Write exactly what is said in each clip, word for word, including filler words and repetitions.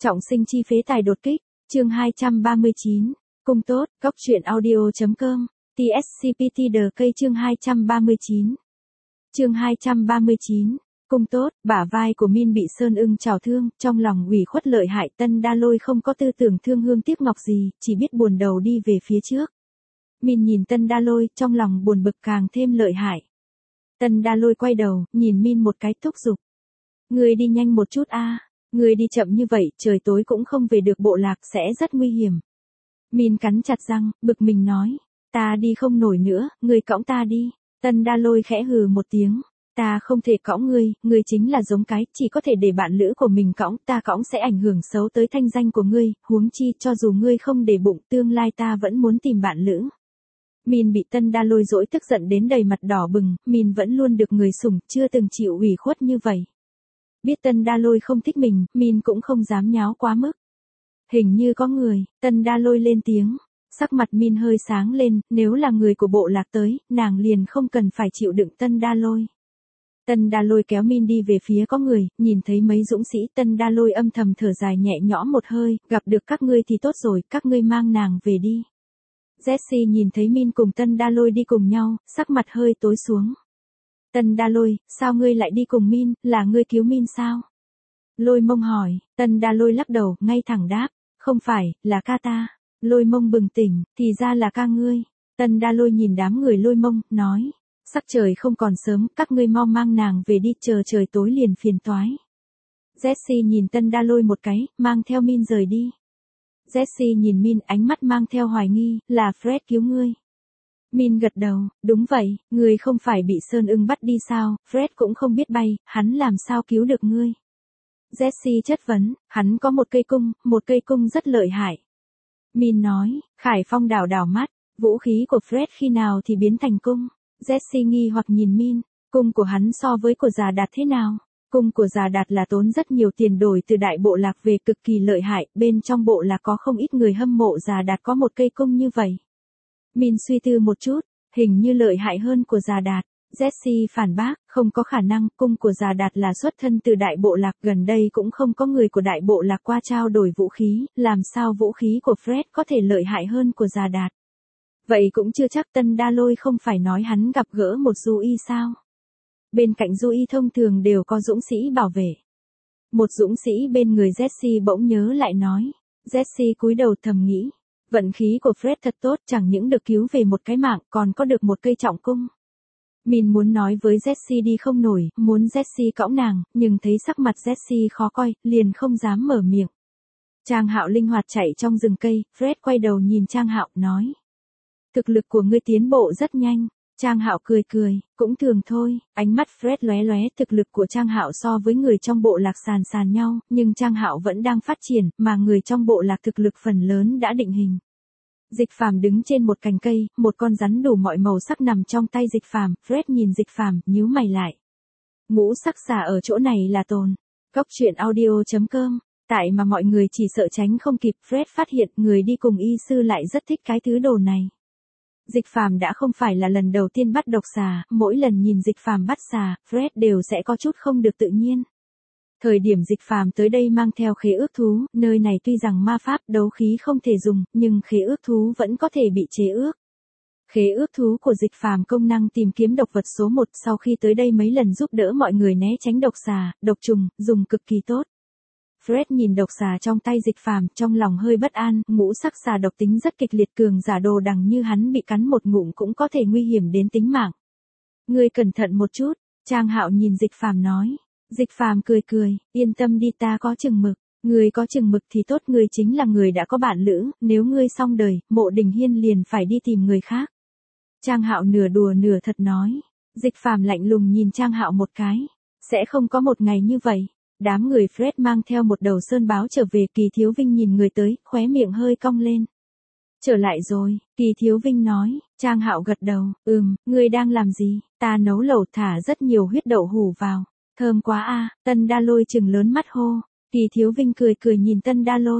Trọng sinh chi phế tài đột kích, chương hai trăm ba mươi chín, cung tốt, góc truyện audio.com, tê ét xê pê tê đê ca chương hai trăm ba mươi chín. Chương hai trăm ba mươi chín, cung tốt, bả vai của Min bị Sơn Ưng trào thương, trong lòng ủy khuất lợi hại. Tân Đa Lôi không có tư tưởng thương hương tiếc ngọc gì, chỉ biết buồn đầu đi về phía trước. Min nhìn Tân Đa Lôi, trong lòng buồn bực càng thêm lợi hại. Tân Đa Lôi quay đầu, nhìn Min một cái thúc giục. Ngươi đi nhanh một chút a, ngươi đi chậm như vậy, trời tối cũng không về được bộ lạc, sẽ rất nguy hiểm. Min cắn chặt răng, bực mình nói, ta đi không nổi nữa, ngươi cõng ta đi. Tân Đa Lôi khẽ hừ một tiếng, ta không thể cõng ngươi, ngươi chính là giống cái, chỉ có thể để bạn lữ của mình cõng, ta cõng sẽ ảnh hưởng xấu tới thanh danh của ngươi, huống chi cho dù ngươi không để bụng, tương lai ta vẫn muốn tìm bạn lữ. Min bị Tân Đa Lôi dỗi tức giận đến đầy mặt đỏ bừng, Min vẫn luôn được người sủng, chưa từng chịu ủy khuất như vậy. Biết Tân Đa Lôi không thích mình, Min cũng không dám nháo quá mức. Hình như có người, Tân Đa Lôi lên tiếng, sắc mặt Min hơi sáng lên, nếu là người của bộ lạc tới, nàng liền không cần phải chịu đựng Tân Đa Lôi. Tân Đa Lôi kéo Min đi về phía có người, nhìn thấy mấy dũng sĩ, Tân Đa Lôi âm thầm thở dài nhẹ nhõm một hơi, gặp được các ngươi thì tốt rồi, các ngươi mang nàng về đi. Jessie nhìn thấy Min cùng Tân Đa Lôi đi cùng nhau, sắc mặt hơi tối xuống. Tân Đa Lôi, sao ngươi lại đi cùng Min, là ngươi cứu Min sao? Lôi Mông hỏi, Tân Đa Lôi lắc đầu, ngay thẳng đáp, không phải, là ca ta. Lôi Mông bừng tỉnh, thì ra là ca ngươi. Tân Đa Lôi nhìn đám người Lôi Mông, nói, sắc trời không còn sớm, các ngươi mau mang nàng về đi, chờ trời tối liền phiền toái. Jessie nhìn Tân Đa Lôi một cái, mang theo Min rời đi. Jessie nhìn Min, ánh mắt mang theo hoài nghi, là Fred cứu ngươi. Min gật đầu, đúng vậy, ngươi không phải bị Sơn Ưng bắt đi sao, Fred cũng không biết bay, hắn làm sao cứu được ngươi. Jessie chất vấn, hắn có một cây cung, một cây cung rất lợi hại. Min nói, Khải Phong đảo đảo mắt, vũ khí của Fred khi nào thì biến thành cung. Jessie nghi hoặc nhìn Min, cung của hắn so với của Già Đạt thế nào? Cung của Già Đạt là tốn rất nhiều tiền đổi từ đại bộ lạc về, cực kỳ lợi hại, bên trong bộ lạc có không ít người hâm mộ Già Đạt có một cây cung như vậy. Min suy tư một chút, hình như lợi hại hơn của Già Đạt. Jessie phản bác, không có khả năng, cung của Già Đạt là xuất thân từ đại bộ lạc, gần đây cũng không có người của đại bộ lạc qua trao đổi vũ khí, làm sao vũ khí của Fred có thể lợi hại hơn của Già Đạt. Vậy cũng chưa chắc. Tân Đa Lôi không phải nói hắn gặp gỡ một du y sao? Bên cạnh du y thông thường đều có dũng sĩ bảo vệ. Một dũng sĩ bên người Jessie bỗng nhớ lại nói. Jessie cúi đầu thầm nghĩ, vận khí của Fred thật tốt, chẳng những được cứu về một cái mạng, còn có được một cây trọng cung. Min muốn nói với Jessie đi không nổi, muốn Jessie cõng nàng, nhưng thấy sắc mặt Jessie khó coi, liền không dám mở miệng. Trang Hạo linh hoạt chạy trong rừng cây, Fred quay đầu nhìn Trang Hạo, nói. Thực lực của ngươi tiến bộ rất nhanh. Trang Hạo cười cười, cũng thường thôi. Ánh mắt Fred lóe lóe, thực lực của Trang Hạo so với người trong bộ lạc sàn sàn nhau, nhưng Trang Hạo vẫn đang phát triển, mà người trong bộ lạc thực lực phần lớn đã định hình. Dịch Phàm đứng trên một cành cây, một con rắn đủ mọi màu sắc nằm trong tay Dịch Phàm. Fred nhìn Dịch Phàm, nhíu mày lại. Ngũ sắc xà ở chỗ này là tồn. Góc truyện audio.com. Tại mà mọi người chỉ sợ tránh không kịp, Fred phát hiện người đi cùng y sư lại rất thích cái thứ đồ này. Dịch Phàm đã không phải là lần đầu tiên bắt độc xà, mỗi lần nhìn Dịch Phàm bắt xà, Fred đều sẽ có chút không được tự nhiên. Thời điểm Dịch Phàm tới đây mang theo khế ước thú, nơi này tuy rằng ma pháp đấu khí không thể dùng, nhưng khế ước thú vẫn có thể bị chế ước. Khế ước thú của Dịch Phàm công năng tìm kiếm độc vật số một, sau khi tới đây mấy lần giúp đỡ mọi người né tránh độc xà, độc trùng, dùng cực kỳ tốt. Fred nhìn độc xà trong tay Dịch Phàm, trong lòng hơi bất an, ngũ sắc xà độc tính rất kịch liệt, cường giả đồ đằng như hắn bị cắn một ngụm cũng có thể nguy hiểm đến tính mạng. Ngươi cẩn thận một chút, Trang Hạo nhìn Dịch Phàm nói. Dịch Phàm cười cười, yên tâm đi, ta có chừng mực. Ngươi có chừng mực thì tốt, ngươi chính là người đã có bạn lữ, nếu ngươi xong đời, Mộ Đình Hiên liền phải đi tìm người khác. Trang Hạo nửa đùa nửa thật nói. Dịch Phàm lạnh lùng nhìn Trang Hạo một cái. Sẽ không có một ngày như vậy. Đám người Fred mang theo một đầu sơn báo trở về, Kỳ Thiếu Vinh nhìn người tới, khóe miệng hơi cong lên. Trở lại rồi, Kỳ Thiếu Vinh nói. Trang Hạo gật đầu, ừm, ngươi đang làm gì? Ta nấu lẩu, thả rất nhiều huyết đậu hủ vào. Thơm quá a. Tân Đa Lôi trừng lớn mắt hô. Kỳ Thiếu Vinh cười cười nhìn Tân Đa Lôi.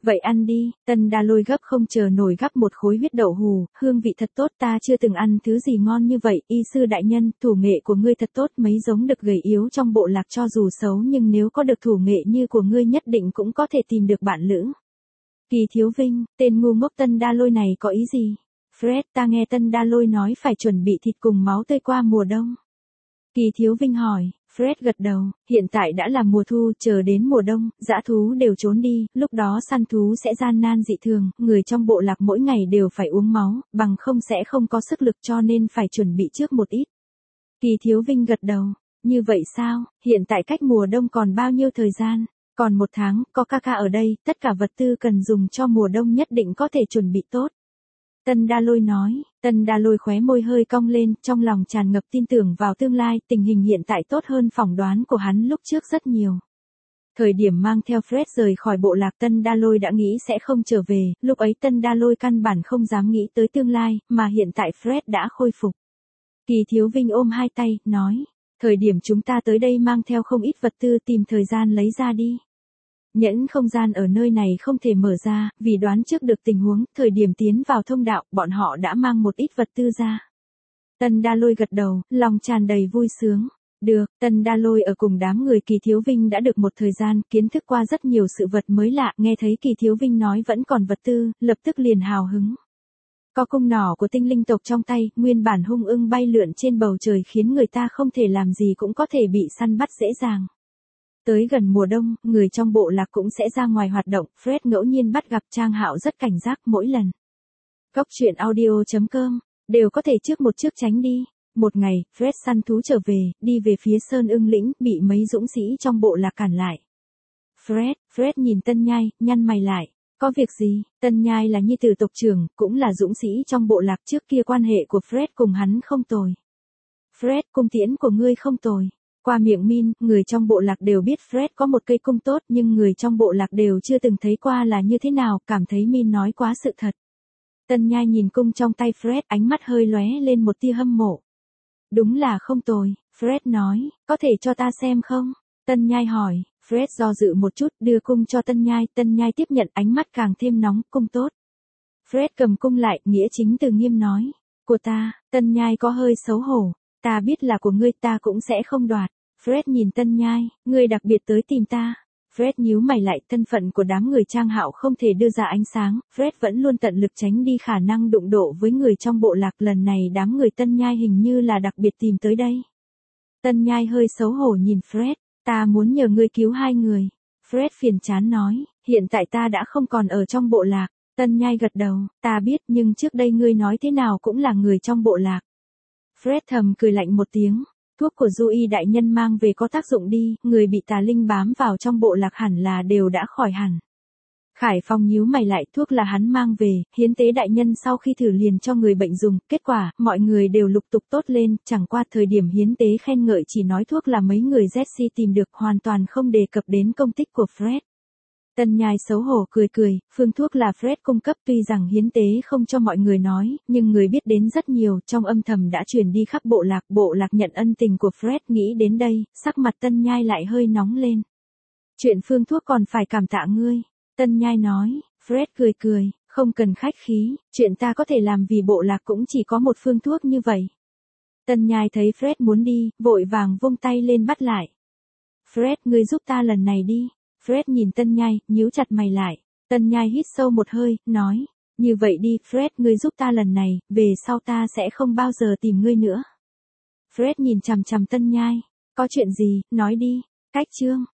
Vậy ăn đi, Tân Đa Lôi gấp không chờ nổi gắp một khối huyết đậu hù, hương vị thật tốt, ta chưa từng ăn thứ gì ngon như vậy, y sư đại nhân, thủ nghệ của ngươi thật tốt, mấy giống đực gầy yếu trong bộ lạc cho dù xấu nhưng nếu có được thủ nghệ như của ngươi nhất định cũng có thể tìm được bạn lữ. Kỳ Thiếu Vinh, tên ngu ngốc Tân Đa Lôi này có ý gì? Fred, ta nghe Tân Đa Lôi nói phải chuẩn bị thịt cùng máu tươi qua mùa đông. Kỳ Thiếu Vinh hỏi, Fred gật đầu, hiện tại đã là mùa thu, chờ đến mùa đông, dã thú đều trốn đi, lúc đó săn thú sẽ gian nan dị thường, người trong bộ lạc mỗi ngày đều phải uống máu, bằng không sẽ không có sức lực cho nên phải chuẩn bị trước một ít. Kỳ Thiếu Vinh gật đầu, như vậy sao, hiện tại cách mùa đông còn bao nhiêu thời gian? Còn một tháng, có ca ca ở đây, tất cả vật tư cần dùng cho mùa đông nhất định có thể chuẩn bị tốt. Tân Đa Lôi nói, Tân Đa Lôi khóe môi hơi cong lên, trong lòng tràn ngập tin tưởng vào tương lai, tình hình hiện tại tốt hơn phỏng đoán của hắn lúc trước rất nhiều. Thời điểm mang theo Fred rời khỏi bộ lạc Tân Đa Lôi đã nghĩ sẽ không trở về, lúc ấy Tân Đa Lôi căn bản không dám nghĩ tới tương lai, mà hiện tại Fred đã khôi phục. Kỳ Thiếu Vinh ôm hai tay, nói, thời điểm chúng ta tới đây mang theo không ít vật tư tìm thời gian lấy ra đi. Nhẫn không gian ở nơi này không thể mở ra, vì đoán trước được tình huống, thời điểm tiến vào thông đạo, bọn họ đã mang một ít vật tư ra. Tân Đa Lôi gật đầu, lòng tràn đầy vui sướng. Được, Tân Đa Lôi ở cùng đám người Kỳ Thiếu Vinh đã được một thời gian, kiến thức qua rất nhiều sự vật mới lạ, nghe thấy Kỳ Thiếu Vinh nói vẫn còn vật tư, lập tức liền hào hứng. Có cung nỏ của tinh linh tộc trong tay, nguyên bản hung ưng bay lượn trên bầu trời khiến người ta không thể làm gì cũng có thể bị săn bắt dễ dàng. Tới gần mùa đông, người trong bộ lạc cũng sẽ ra ngoài hoạt động, Fred ngẫu nhiên bắt gặp Trang Hạo rất cảnh giác mỗi lần. Góc truyện audio chấm com, đều có thể trước một trước tránh đi. Một ngày, Fred săn thú trở về, đi về phía Sơn Ưng Lĩnh, bị mấy dũng sĩ trong bộ lạc cản lại. Fred, Fred nhìn Tân Nhai, nhăn mày lại. Có việc gì? Tân Nhai là nhi tử tộc trưởng, cũng là dũng sĩ trong bộ lạc, trước kia quan hệ của Fred cùng hắn không tồi. Fred, cung tiễn của ngươi không tồi. Qua miệng Min, người trong bộ lạc đều biết Fred có một cây cung tốt nhưng người trong bộ lạc đều chưa từng thấy qua là như thế nào, cảm thấy Min nói quá sự thật. Tân Nhai nhìn cung trong tay Fred, ánh mắt hơi lóe lên một tia hâm mộ. Đúng là không tồi, Fred nói, có thể cho ta xem không? Tân Nhai hỏi, Fred do dự một chút, đưa cung cho Tân Nhai, Tân Nhai tiếp nhận, ánh mắt càng thêm nóng, cung tốt. Fred cầm cung lại, nghĩa chính từ nghiêm nói, của ta. Tân Nhai có hơi xấu hổ, ta biết là của ngươi, ta cũng sẽ không đoạt. Fred nhìn Tân Nhai, ngươi đặc biệt tới tìm ta. Fred nhíu mày lại, thân phận của đám người Trang Hạo không thể đưa ra ánh sáng, Fred vẫn luôn tận lực tránh đi khả năng đụng độ với người trong bộ lạc, lần này đám người Tân Nhai hình như là đặc biệt tìm tới đây. Tân Nhai hơi xấu hổ nhìn Fred, ta muốn nhờ ngươi cứu hai người. Fred phiền chán nói, hiện tại ta đã không còn ở trong bộ lạc. Tân Nhai gật đầu, ta biết nhưng trước đây ngươi nói thế nào cũng là người trong bộ lạc. Fred thầm cười lạnh một tiếng. Thuốc của Du Y đại nhân mang về có tác dụng đi, người bị tà linh bám vào trong bộ lạc hẳn là đều đã khỏi hẳn. Khải Phong nhíu mày lại, thuốc là hắn mang về, hiến tế đại nhân sau khi thử liền cho người bệnh dùng, kết quả, mọi người đều lục tục tốt lên, chẳng qua thời điểm hiến tế khen ngợi chỉ nói thuốc là mấy người Jesse tìm được, hoàn toàn không đề cập đến công tích của Fred. Tân Nhai xấu hổ cười cười, phương thuốc là Fred cung cấp, tuy rằng hiến tế không cho mọi người nói, nhưng người biết đến rất nhiều, trong âm thầm đã truyền đi khắp bộ lạc, bộ lạc nhận ân tình của Fred, nghĩ đến đây, sắc mặt Tân Nhai lại hơi nóng lên. Chuyện phương thuốc còn phải cảm tạ ngươi, Tân Nhai nói. Fred cười cười, không cần khách khí, chuyện ta có thể làm vì bộ lạc cũng chỉ có một phương thuốc như vậy. Tân Nhai thấy Fred muốn đi, vội vàng vung tay lên bắt lại. Fred, ngươi giúp ta lần này đi. Fred nhìn Tân Nhai, nhíu chặt mày lại. Tân Nhai hít sâu một hơi, nói, như vậy đi, Fred, ngươi giúp ta lần này, về sau ta sẽ không bao giờ tìm ngươi nữa. Fred nhìn chằm chằm Tân Nhai, có chuyện gì, nói đi. Cách chương